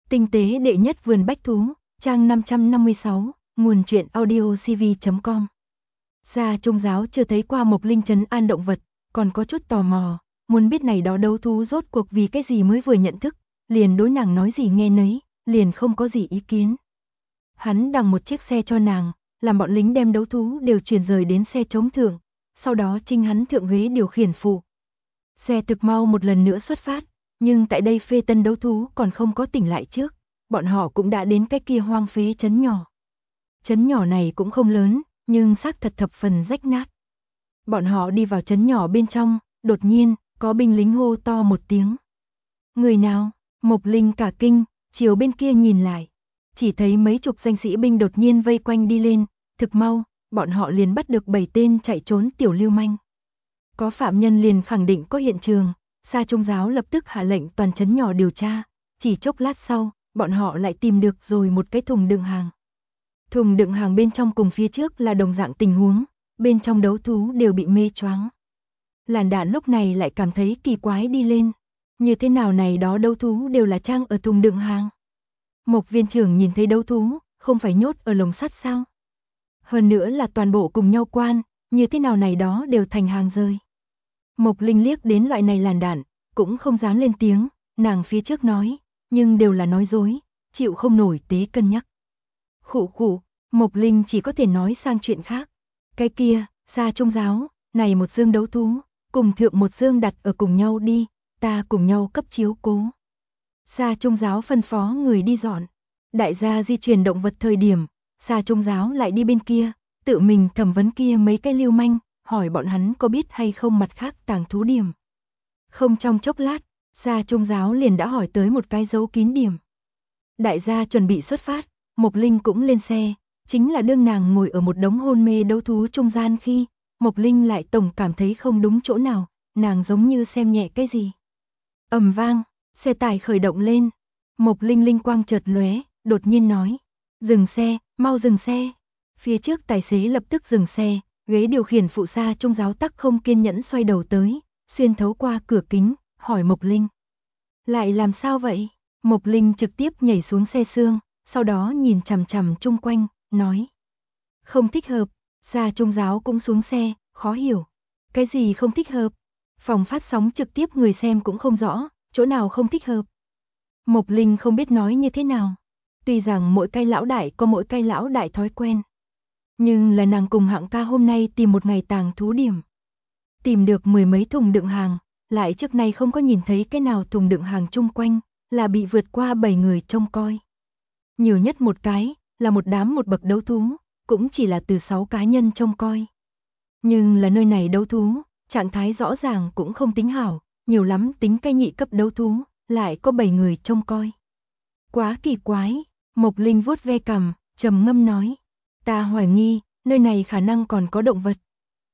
Tinh tế đệ nhất vườn bách thú, trang 556, nguồn truyện audiocv.com. Sa Trung Giáo chưa thấy qua Mộc Linh trấn an động vật, còn có chút tò mò, muốn biết này đó đấu thú rốt cuộc vì cái gì mới vừa nhận thức, liền đối nàng nói gì nghe nấy, liền không có gì ý kiến. Hắn đằng một chiếc xe cho nàng, làm bọn lính đem đấu thú đều chuyển rời đến xe chống thượng, sau đó trinh hắn thượng ghế điều khiển phụ. Xe thực mau một lần nữa xuất phát, nhưng tại đây phê tân đấu thú còn không có tỉnh lại trước, bọn họ cũng đã đến cái kia hoang phế trấn nhỏ. Trấn nhỏ này cũng không lớn, nhưng xác thật thập phần rách nát. Bọn họ đi vào trấn nhỏ bên trong, đột nhiên, có binh lính hô to một tiếng. Người nào? Mộc Linh cả kinh, chiều bên kia nhìn lại. Chỉ thấy mấy chục danh sĩ binh đột nhiên vây quanh đi lên, thực mau, bọn họ liền bắt được 7 tên chạy trốn tiểu lưu manh. Có phạm nhân liền khẳng định có hiện trường, Sa Trung Giáo lập tức hạ lệnh toàn trấn nhỏ điều tra, chỉ chốc lát sau, bọn họ lại tìm được rồi một cái thùng đựng hàng. Thùng đựng hàng bên trong cùng phía trước là đồng dạng tình huống, bên trong đấu thú đều bị mê choáng. Làn đạn lúc này lại cảm thấy kỳ quái đi lên, như thế nào này đó đấu thú đều là trang ở thùng đựng hàng. Mộc viên trưởng nhìn thấy đấu thú, không phải nhốt ở lồng sắt sao? Hơn nữa là toàn bộ cùng nhau quan, như thế nào này đó đều thành hàng rơi. Mộc Linh liếc đến loại này làn đạn, cũng không dám lên tiếng, nàng phía trước nói, nhưng đều là nói dối, chịu không nổi tế cân nhắc. Khụ khụ, Mộc Linh chỉ có thể nói sang chuyện khác. Cái kia, Sa Trung Giáo, này một dương đấu thú, cùng thượng một dương đặt ở cùng nhau đi, ta cùng nhau cấp chiếu cố. Sa Trung Giáo phân phó người đi dọn. Đại gia di chuyển động vật thời điểm, Sa Trung Giáo lại đi bên kia, tự mình thẩm vấn kia mấy cái lưu manh, hỏi bọn hắn có biết hay không mặt khác tàng thú điểm. Không trong chốc lát, Sa Trung Giáo liền đã hỏi tới một cái giấu kín điểm. Đại gia chuẩn bị xuất phát, Mộc Linh cũng lên xe, chính là đương nàng ngồi ở một đống hôn mê đấu thú trung gian khi, Mộc Linh lại tổng cảm thấy không đúng chỗ nào, nàng giống như xem nhẹ cái gì. Ầm vang, xe tải khởi động lên, Mộc Linh linh quang chợt lóe, đột nhiên nói, dừng xe, mau dừng xe. Phía trước tài xế lập tức dừng xe, ghế điều khiển phụ Sa Trung Giáo tắc không kiên nhẫn xoay đầu tới, xuyên thấu qua cửa kính, hỏi Mộc Linh. Lại làm sao vậy? Mộc Linh trực tiếp nhảy xuống xe xương, sau đó nhìn chằm chằm chung quanh, nói. Không thích hợp, Sa Trung Giáo cũng xuống xe, khó hiểu. Cái gì không thích hợp? Phòng phát sóng trực tiếp người xem cũng không rõ, chỗ nào không thích hợp. Mộc Linh không biết nói như thế nào. Tuy rằng mỗi cái lão đại có mỗi cái lão đại thói quen. Nhưng là nàng cùng Hạng ca hôm nay tìm một ngày tàng thú điểm. Tìm được 10 mấy thùng đựng hàng, lại trước nay không có nhìn thấy cái nào thùng đựng hàng chung quanh, là bị vượt qua 7 người trông coi. Nhiều nhất một cái, là một đám một bậc đấu thú, cũng chỉ là từ 6 cá nhân trông coi. Nhưng là nơi này đấu thú, trạng thái rõ ràng cũng không tính hảo, nhiều lắm tính cái nhị cấp đấu thú, lại có 7 người trông coi. Quá kỳ quái, Mộc Linh vuốt ve cằm, trầm ngâm nói. Ta hoài nghi, nơi này khả năng còn có động vật.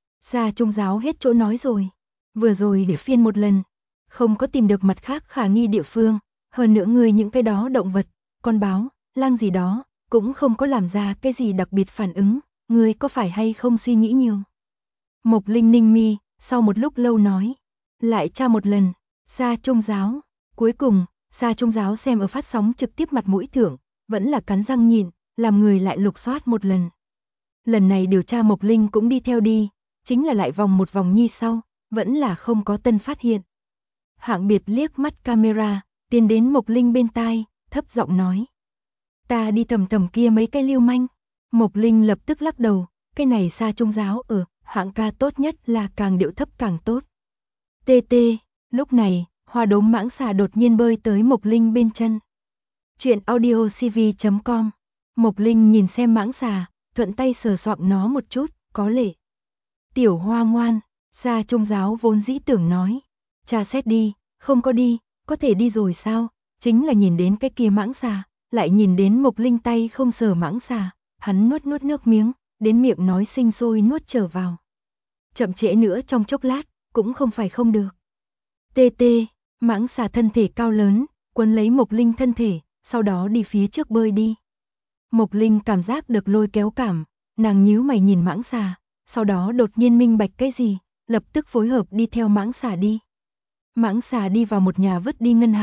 Sa Trung Giáo hết chỗ nói rồi. Vừa rồi để phiên một lần, không có tìm được mặt khác khả nghi địa phương, hơn nữa người những cái đó động vật, con báo, lang gì đó, cũng không có làm ra cái gì đặc biệt phản ứng, người có phải hay không suy nghĩ nhiều. Mộc Linh ninh mi, sau một lúc lâu nói, lại tra một lần, Sa Trung Giáo, cuối cùng, Sa Trung Giáo xem ở phát sóng trực tiếp mặt mũi thưởng, vẫn là cắn răng nhịn, làm người lại lục soát một lần. Lần này điều tra Mộc Linh cũng đi theo đi, chính là lại vòng một vòng nhi sau, vẫn là không có tân phát hiện. Hạng Biệt liếc mắt camera, tiến đến Mộc Linh bên tai, thấp giọng nói. Ta đi thầm thầm kia mấy cái lưu manh. Mộc Linh lập tức lắc đầu, cái này Sa Trung Giáo ở, Hạng ca tốt nhất là càng điệu thấp càng tốt. TT, lúc này, Hoa Đốm mãng xà đột nhiên bơi tới Mộc Linh bên chân. Chuyện audiocv.com. Mộc Linh nhìn xem mãng xà, thuận tay sờ soạng nó một chút, có lệ. Tiểu Hoa ngoan, Sa Trung Giáo vốn dĩ tưởng nói. Tra xét đi, không có đi, có thể đi rồi sao? Chính là nhìn đến cái kia mãng xà, lại nhìn đến Mộc Linh tay không sờ mãng xà, hắn nuốt nuốt nước miếng, đến miệng nói sinh sôi nuốt trở vào. Chậm trễ nữa trong chốc lát, cũng không phải không được. TT, mãng xà thân thể cao lớn, quấn lấy Mộc Linh thân thể, sau đó đi phía trước bơi đi. Mộc Linh cảm giác được lôi kéo cảm, nàng nhíu mày nhìn mãng xà, sau đó đột nhiên minh bạch cái gì, lập tức phối hợp đi theo mãng xà đi. Mãng xà đi vào một nhà vứt đi ngân hàng,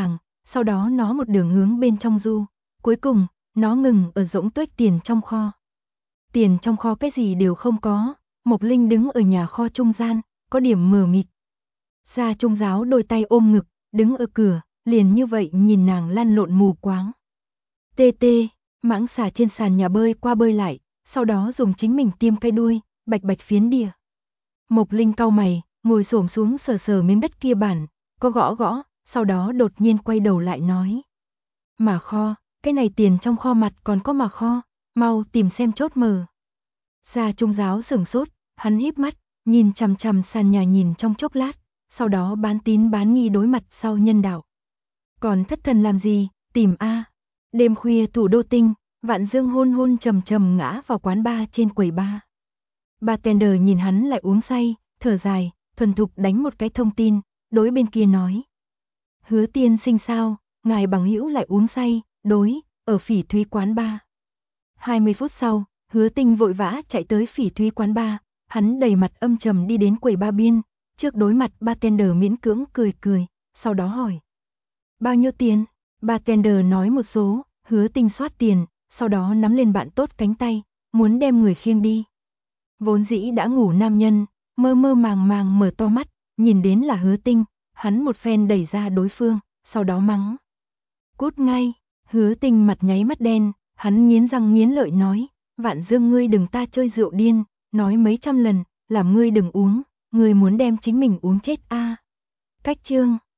sau đó nó một đường hướng bên trong du. Cuối cùng, nó ngừng ở rỗng tuếch tiền trong kho. Tiền trong kho cái gì đều không có, Mộc Linh đứng ở nhà kho trung gian, có điểm mờ mịt. Gia Trung Giáo đôi tay ôm ngực, đứng ở cửa, liền như vậy nhìn nàng lăn lộn mù quáng. Tê tê, mãng xà trên sàn nhà bơi qua bơi lại, sau đó dùng chính mình tiêm cái đuôi, bạch bạch phiến đìa. Mộc Linh cau mày, ngồi xổm xuống sờ sờ miếng đất kia bản, có gõ gõ, sau đó đột nhiên quay đầu lại nói. Mà kho, cái này tiền trong kho mặt còn có mà kho, mau tìm xem chốt mở. Gia Trung Giáo sửng sốt, hắn híp mắt, nhìn chằm chằm sàn nhà nhìn trong chốc lát, sau đó bán tín bán nghi đối mặt sau nhân đạo. Còn thất thần làm gì, tìm a. Đêm khuya thủ đô tinh, Vạn Dương hôn hôn trầm trầm ngã vào quán bar trên quầy bar. Bartender nhìn hắn lại uống say, thở dài, thuần thục đánh một cái thông tin, đối bên kia nói. Hứa tiên sinh sao, ngài bằng hữu lại uống say, đối, ở Phỉ Thúy quán bar. 20 phút sau, Hứa Tinh vội vã chạy tới Phỉ Thúy quán bar, hắn đầy mặt âm trầm đi đến quầy bar biên, trước đối mặt bartender miễn cưỡng cười cười, sau đó hỏi. Bao nhiêu tiền? Bartender nói một số, Hứa Tinh soát tiền, sau đó nắm lên bạn tốt cánh tay, muốn đem người khiêng đi. Vốn dĩ đã ngủ nam nhân, mơ mơ màng màng mở to mắt, nhìn đến là Hứa Tinh, hắn một phen đẩy ra đối phương, sau đó mắng. Cút ngay, Hứa Tinh mặt nháy mắt đen, hắn nghiến răng nghiến lợi nói, Vạn Dương ngươi đừng ta chơi rượu điên, nói mấy trăm lần, làm ngươi đừng uống, ngươi muốn đem chính mình uống chết a. Cách chương